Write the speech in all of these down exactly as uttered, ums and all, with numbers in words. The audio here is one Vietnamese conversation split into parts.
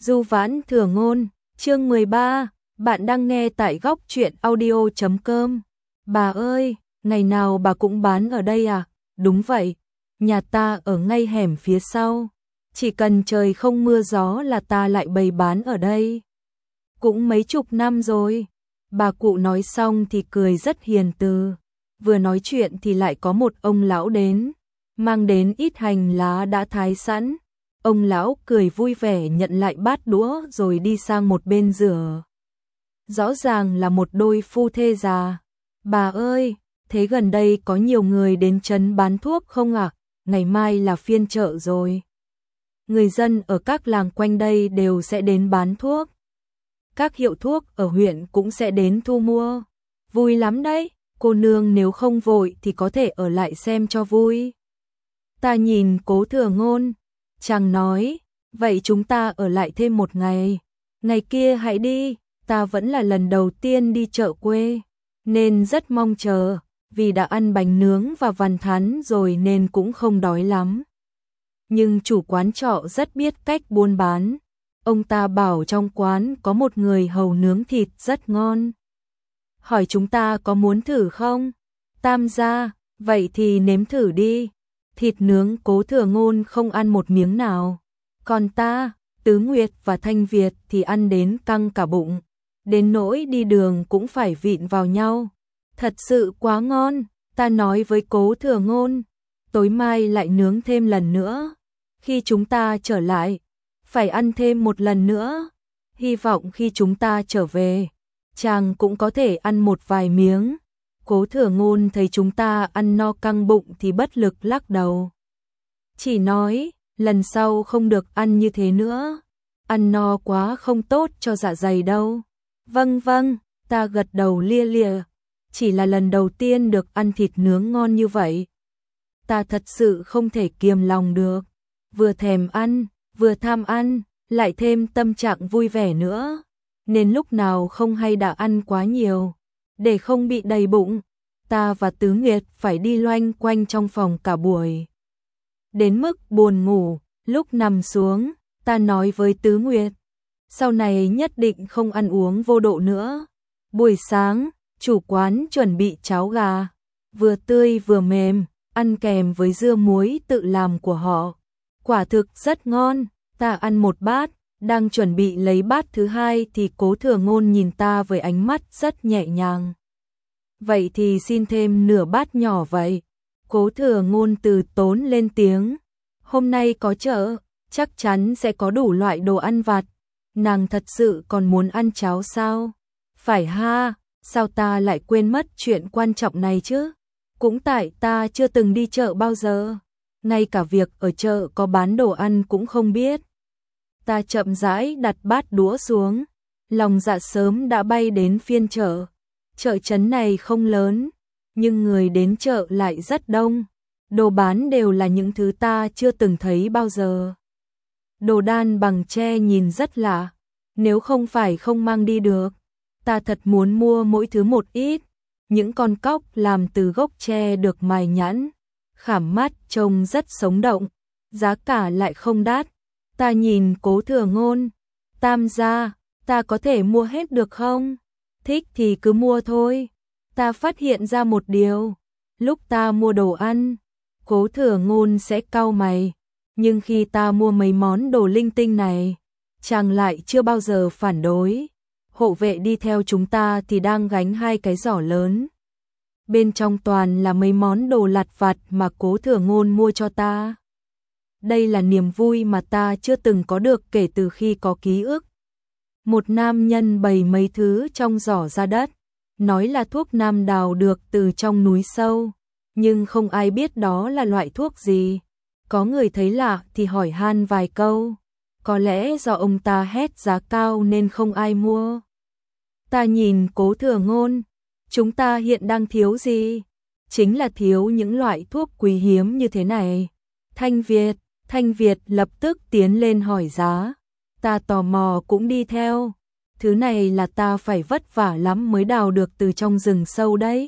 Du Vãn Thừa Ngôn, chương mười ba, bạn đang nghe tại góc truyện audio chấm com. Bà ơi, ngày nào bà cũng bán ở đây à? Đúng vậy, nhà ta ở ngay hẻm phía sau. Chỉ cần trời không mưa gió là ta lại bày bán ở đây. Cũng mấy chục năm rồi. Bà cụ nói xong thì cười rất hiền từ. Vừa nói chuyện thì lại có một ông lão đến, mang đến ít hành lá đã thái sẵn. Ông lão cười vui vẻ nhận lại bát đũa rồi đi sang một bên rửa. Rõ ràng là một đôi phu thê già. Bà ơi, thế gần đây có nhiều người đến trấn bán thuốc không ạ? À? Ngày mai là phiên chợ rồi. Người dân ở các làng quanh đây đều sẽ đến bán thuốc. Các hiệu thuốc ở huyện cũng sẽ đến thu mua. Vui lắm đấy, cô nương nếu không vội thì có thể ở lại xem cho vui. Ta nhìn Cố Thừa Ngôn, chàng nói, vậy chúng ta ở lại thêm một ngày. Ngày kia hãy đi, ta vẫn là lần đầu tiên đi chợ quê, nên rất mong chờ, vì đã ăn bánh nướng và vằn thắn rồi nên cũng không đói lắm. Nhưng chủ quán trọ rất biết cách buôn bán. Ông ta bảo trong quán có một người hầu nướng thịt rất ngon. Hỏi chúng ta có muốn thử không? Tam gia, vậy thì nếm thử đi. Thịt nướng Cố Thừa Ngôn không ăn một miếng nào. Còn ta, Tứ Nguyệt và Thanh Việt thì ăn đến căng cả bụng. Đến nỗi đi đường cũng phải vịn vào nhau. Thật sự quá ngon, ta nói với Cố Thừa Ngôn. Tối mai lại nướng thêm lần nữa. Khi chúng ta trở lại, phải ăn thêm một lần nữa. Hy vọng khi chúng ta trở về, chàng cũng có thể ăn một vài miếng. Cố Thừa Ngôn thấy chúng ta ăn no căng bụng thì bất lực lắc đầu. Chỉ nói, lần sau không được ăn như thế nữa. Ăn no quá không tốt cho dạ dày đâu. Vâng vâng, ta gật đầu lia lịa. Chỉ là lần đầu tiên được ăn thịt nướng ngon như vậy. Ta thật sự không thể kiềm lòng được. Vừa thèm ăn, vừa tham ăn, lại thêm tâm trạng vui vẻ nữa. Nên lúc nào không hay đã ăn quá nhiều. Để không bị đầy bụng, ta và Tứ Nguyệt phải đi loanh quanh trong phòng cả buổi. Đến mức buồn ngủ, lúc nằm xuống, ta nói với Tứ Nguyệt, sau này nhất định không ăn uống vô độ nữa. Buổi sáng, chủ quán chuẩn bị cháo gà, vừa tươi vừa mềm, ăn kèm với dưa muối tự làm của họ. Quả thực rất ngon, ta ăn một bát, đang chuẩn bị lấy bát thứ hai thì Cố Thừa Ngôn nhìn ta với ánh mắt rất nhẹ nhàng. Vậy thì xin thêm nửa bát nhỏ vậy. Cố Thừa Ngôn từ tốn lên tiếng. Hôm nay có chợ, chắc chắn sẽ có đủ loại đồ ăn vặt. Nàng thật sự còn muốn ăn cháo sao? Phải ha, sao ta lại quên mất chuyện quan trọng này chứ? Cũng tại ta chưa từng đi chợ bao giờ. Ngay cả việc ở chợ có bán đồ ăn cũng không biết. Ta chậm rãi đặt bát đũa xuống, lòng dạ sớm đã bay đến phiên chợ. Chợ trấn này không lớn, nhưng người đến chợ lại rất đông. Đồ bán đều là những thứ ta chưa từng thấy bao giờ. Đồ đan bằng tre nhìn rất lạ, nếu không phải không mang đi được, ta thật muốn mua mỗi thứ một ít. Những con cóc làm từ gốc tre được mài nhẵn, khảm mắt trông rất sống động, giá cả lại không đắt. Ta nhìn Cố Thừa Ngôn, tam gia, ta có thể mua hết được không? Thích thì cứ mua thôi. Ta phát hiện ra một điều, lúc ta mua đồ ăn, Cố Thừa Ngôn sẽ cau mày, nhưng khi ta mua mấy món đồ linh tinh này, chàng lại chưa bao giờ phản đối. Hộ vệ đi theo chúng ta thì đang gánh hai cái giỏ lớn. Bên trong toàn là mấy món đồ lặt vặt mà Cố Thừa Ngôn mua cho ta. Đây là niềm vui mà ta chưa từng có được kể từ khi có ký ức. Một nam nhân bày mấy thứ trong giỏ ra đất, nói là thuốc nam đào được từ trong núi sâu, nhưng không ai biết đó là loại thuốc gì. Có người thấy lạ thì hỏi han vài câu, có lẽ do ông ta hét giá cao nên không ai mua. Ta nhìn Cố Thừa Ngôn, chúng ta hiện đang thiếu gì? Chính là thiếu những loại thuốc quý hiếm như thế này. Thanh Việt, Thanh Việt lập tức tiến lên hỏi giá. Ta tò mò cũng đi theo. Thứ này là ta phải vất vả lắm mới đào được từ trong rừng sâu đấy.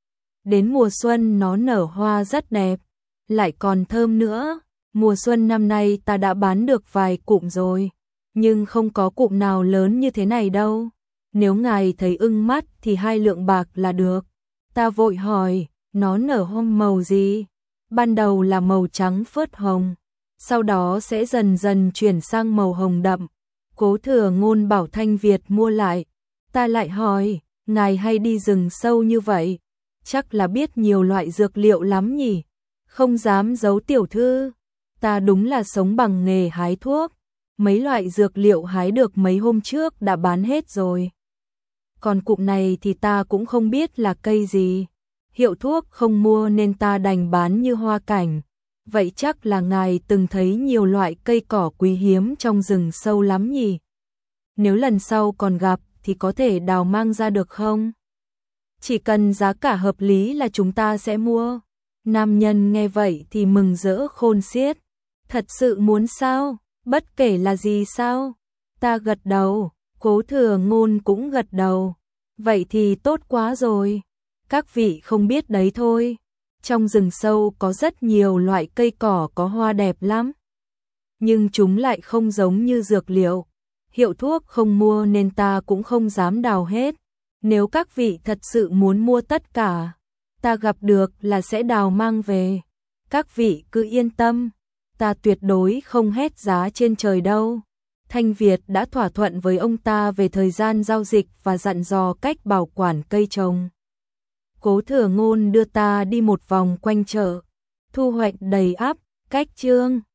Đến mùa xuân nó nở hoa rất đẹp, lại còn thơm nữa. Mùa xuân năm nay ta đã bán được vài cụm rồi. nhưng không có cụm nào lớn như thế này đâu. Nếu ngài thấy ưng mắt thì hai lượng bạc là được. Ta vội hỏi, nó nở hôm màu gì? Ban đầu là màu trắng phớt hồng, sau đó sẽ dần dần chuyển sang màu hồng đậm. Cố Thừa Ngôn bảo Thanh Việt mua lại. Ta lại hỏi, ngài hay đi rừng sâu như vậy, chắc là biết nhiều loại dược liệu lắm nhỉ? Không dám giấu tiểu thư, ta đúng là sống bằng nghề hái thuốc. Mấy loại dược liệu hái được mấy hôm trước đã bán hết rồi. Còn cụm này thì ta cũng không biết là cây gì. Hiệu thuốc không mua nên ta đành bán như hoa cảnh. Vậy chắc là ngài từng thấy nhiều loại cây cỏ quý hiếm trong rừng sâu lắm nhỉ? Nếu lần sau còn gặp thì có thể đào mang ra được không? Chỉ cần giá cả hợp lý là chúng ta sẽ mua. Nam nhân nghe vậy thì mừng rỡ khôn xiết. Thật sự muốn sao? Bất kể là gì sao? Ta gật đầu, Cố Thừa Ngôn cũng gật đầu. Vậy thì tốt quá rồi. Các vị không biết đấy thôi. Trong rừng sâu có rất nhiều loại cây cỏ có hoa đẹp lắm. Nhưng chúng lại không giống như dược liệu. Hiệu thuốc không mua nên ta cũng không dám đào hết. Nếu các vị thật sự muốn mua tất cả, ta gặp được là sẽ đào mang về. Các vị cứ yên tâm, ta tuyệt đối không hét giá trên trời đâu. Thanh Việt đã thỏa thuận với ông ta về thời gian giao dịch và dặn dò cách bảo quản cây trồng. Cố Thừa Ngôn đưa ta đi một vòng quanh chợ, thu hoạch đầy ắp, cách chương.